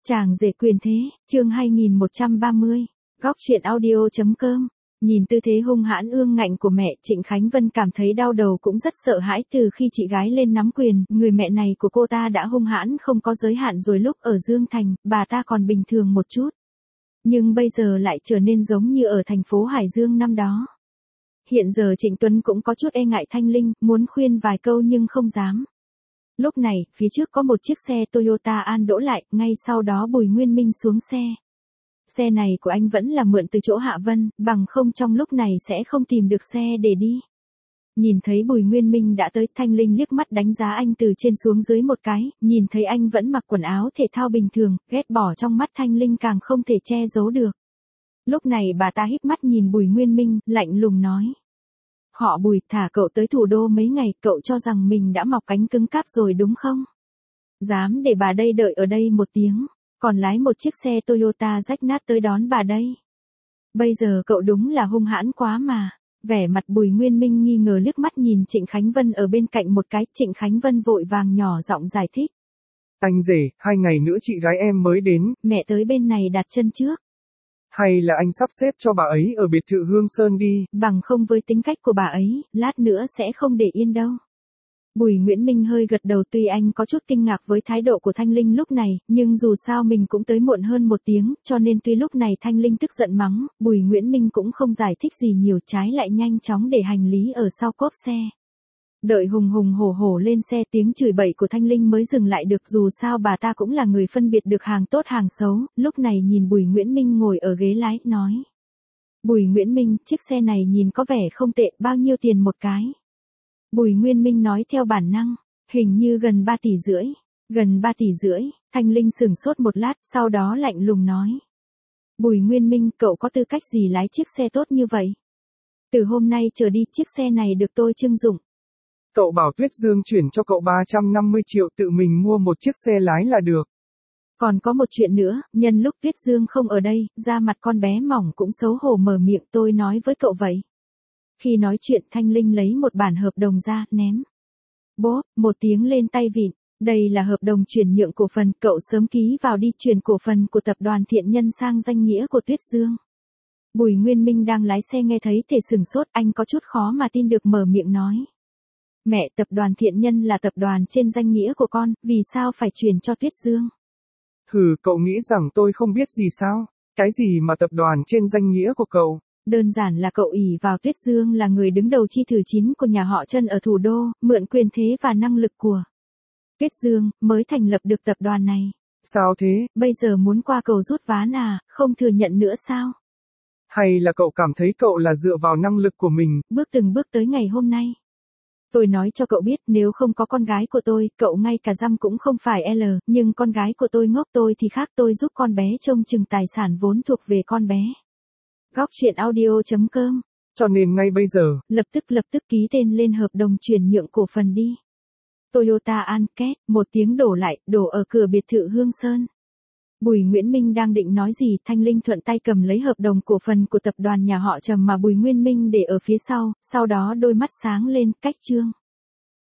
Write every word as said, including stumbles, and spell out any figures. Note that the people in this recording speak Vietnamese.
Chàng rể quyền thế, chương hai nghìn một trăm ba mươi, góc truyện audio chấm com. Nhìn tư thế hung hãn ương ngạnh của mẹ, Trịnh Khánh Vân cảm thấy đau đầu cũng rất sợ hãi. Từ khi chị gái lên nắm quyền, người mẹ này của cô ta đã hung hãn không có giới hạn rồi. Lúc ở Dương Thành, bà ta còn bình thường một chút, nhưng bây giờ lại trở nên giống như ở thành phố Hải Dương năm đó. Hiện giờ Trịnh Tuấn cũng có chút e ngại Thanh Linh, muốn khuyên vài câu nhưng không dám. Lúc này, phía trước có một chiếc xe Toyota An đỗ lại, ngay sau đó Bùi Nguyên Minh xuống xe. Xe này của anh vẫn là mượn từ chỗ Hạ Vân, bằng không trong lúc này sẽ không tìm được xe để đi. Nhìn thấy Bùi Nguyên Minh đã tới, Thanh Linh liếc mắt đánh giá anh từ trên xuống dưới một cái, nhìn thấy anh vẫn mặc quần áo thể thao bình thường, ghét bỏ trong mắt Thanh Linh càng không thể che giấu được. Lúc này bà ta híp mắt nhìn Bùi Nguyên Minh, lạnh lùng nói. Họ Bùi, thả cậu tới thủ đô mấy ngày, cậu cho rằng mình đã mọc cánh cứng cáp rồi đúng không? Dám để bà đây đợi ở đây một tiếng, còn lái một chiếc xe Toyota rách nát tới đón bà đây. Bây giờ cậu đúng là hung hãn quá mà. Vẻ mặt Bùi Nguyên Minh nghi ngờ liếc mắt nhìn Trịnh Khánh Vân ở bên cạnh một cái. Trịnh Khánh Vân vội vàng nhỏ giọng giải thích. Anh rể, hai ngày nữa chị gái em mới đến. Mẹ tới bên này đặt chân trước. Hay là anh sắp xếp cho bà ấy ở biệt thự Hương Sơn đi. Bằng không với tính cách của bà ấy, lát nữa sẽ không để yên đâu. Bùi Nguyễn Minh hơi gật đầu, tuy anh có chút kinh ngạc với thái độ của Thanh Linh lúc này, nhưng dù sao mình cũng tới muộn hơn một tiếng, cho nên tuy lúc này Thanh Linh tức giận mắng, Bùi Nguyễn Minh cũng không giải thích gì nhiều, trái lại nhanh chóng để hành lý ở sau cốp xe. Đợi hùng hùng hổ hổ lên xe, tiếng chửi bậy của Thanh Linh mới dừng lại được, dù sao bà ta cũng là người phân biệt được hàng tốt hàng xấu. Lúc này nhìn Bùi Nguyễn Minh ngồi ở ghế lái, nói. Bùi Nguyễn Minh, chiếc xe này nhìn có vẻ không tệ, bao nhiêu tiền một cái? Bùi Nguyên Minh nói theo bản năng, hình như gần ba tỷ rưỡi. Gần ba tỷ rưỡi, Thanh Linh sửng sốt một lát, sau đó lạnh lùng nói. Bùi Nguyên Minh, cậu có tư cách gì lái chiếc xe tốt như vậy? Từ hôm nay trở đi, chiếc xe này được tôi trưng dụng. Cậu bảo Tuyết Dương chuyển cho cậu ba trăm năm mươi triệu, tự mình mua một chiếc xe lái là được. Còn có một chuyện nữa, nhân lúc Tuyết Dương không ở đây, da mặt con bé mỏng cũng xấu hổ mở miệng, tôi nói với cậu vậy. Khi nói chuyện, Thanh Linh lấy một bản hợp đồng ra, ném. Bố, một tiếng lên tay vịn. Đây là hợp đồng chuyển nhượng cổ phần, cậu sớm ký vào đi, chuyển cổ phần của tập đoàn Thiện Nhân sang danh nghĩa của Tuyết Dương. Bùi Nguyên Minh đang lái xe nghe thấy thể sửng sốt, anh có chút khó mà tin được mở miệng nói. Mẹ, tập đoàn Thiện Nhân là tập đoàn trên danh nghĩa của con, vì sao phải chuyển cho Tuyết Dương? Hừ, cậu nghĩ rằng tôi không biết gì sao? Cái gì mà tập đoàn trên danh nghĩa của cậu? Đơn giản là cậu ỷ vào Tuyết Dương là người đứng đầu chi thứ chín của nhà họ Trân ở thủ đô, mượn quyền thế và năng lực của Tuyết Dương, mới thành lập được tập đoàn này. Sao thế? Bây giờ muốn qua cầu rút ván à, không thừa nhận nữa sao? Hay là cậu cảm thấy cậu là dựa vào năng lực của mình? Bước từng bước tới ngày hôm nay. Tôi nói cho cậu biết, nếu không có con gái của tôi, cậu ngay cả dăm cũng không phải L, nhưng con gái của tôi ngốc, tôi thì khác, tôi giúp con bé trông chừng tài sản vốn thuộc về con bé. Góc truyện audio chấm com. Cho nên ngay bây giờ, lập tức lập tức ký tên lên hợp đồng chuyển nhượng cổ phần đi. Toyota An, két, một tiếng đổ lại, đổ ở cửa biệt thự Hương Sơn. Bùi Nguyễn Minh đang định nói gì, Thanh Linh thuận tay cầm lấy hợp đồng cổ phần của tập đoàn nhà họ Trầm mà Bùi Nguyên Minh để ở phía sau, sau đó đôi mắt sáng lên, cách chương.